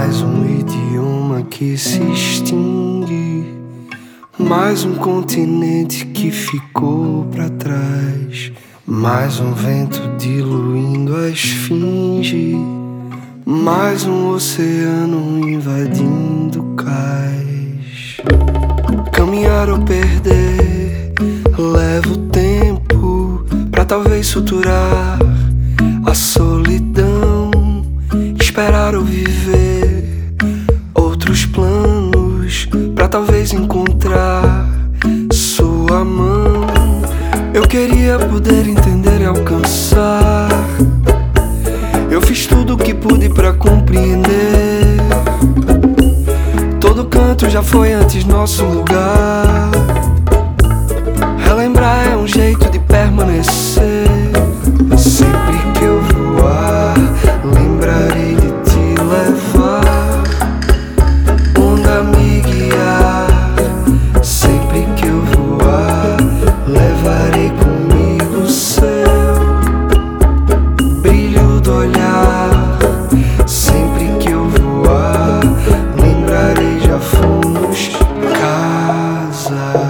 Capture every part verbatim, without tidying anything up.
Mais um idioma que se extingue, mais um continente que ficou pra trás, mais um vento diluindo a esfinge, mais um oceano invadindo o cais. Caminhar ou perder, leva o tempo pra talvez suturar a solidão, esperar ou viver outros planos pra talvez encontrar sua mão. Eu queria poder entender e alcançar. Eu fiz tudo o que pude pra compreender. Todo canto já foi antes nosso lugar. Relembrar é um jeito de permanecer. Sempre que eu voar, lembrarei de te levar, onda me guiar. Sempre que eu voar, levarei comigo o céu, brilho do olhar. Sempre que eu voar, lembrarei já fomos casa.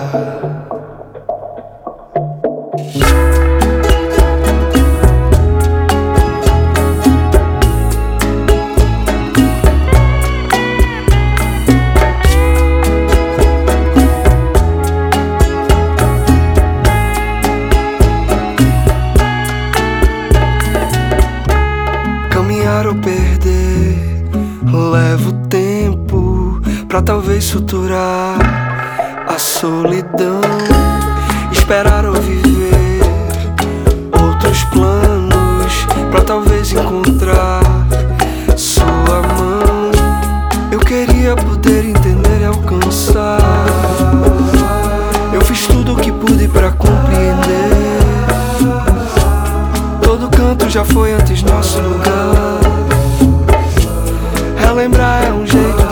Caminhar ou perder, leva o tempo pra talvez suturar a solidão, esperar ou viver outros planos pra talvez encontrar sua mão. Eu queria poder entender e alcançar. Eu fiz tudo o que pude pra compreender. Todo canto já foi antes nosso lugar. Relembrar é um jeito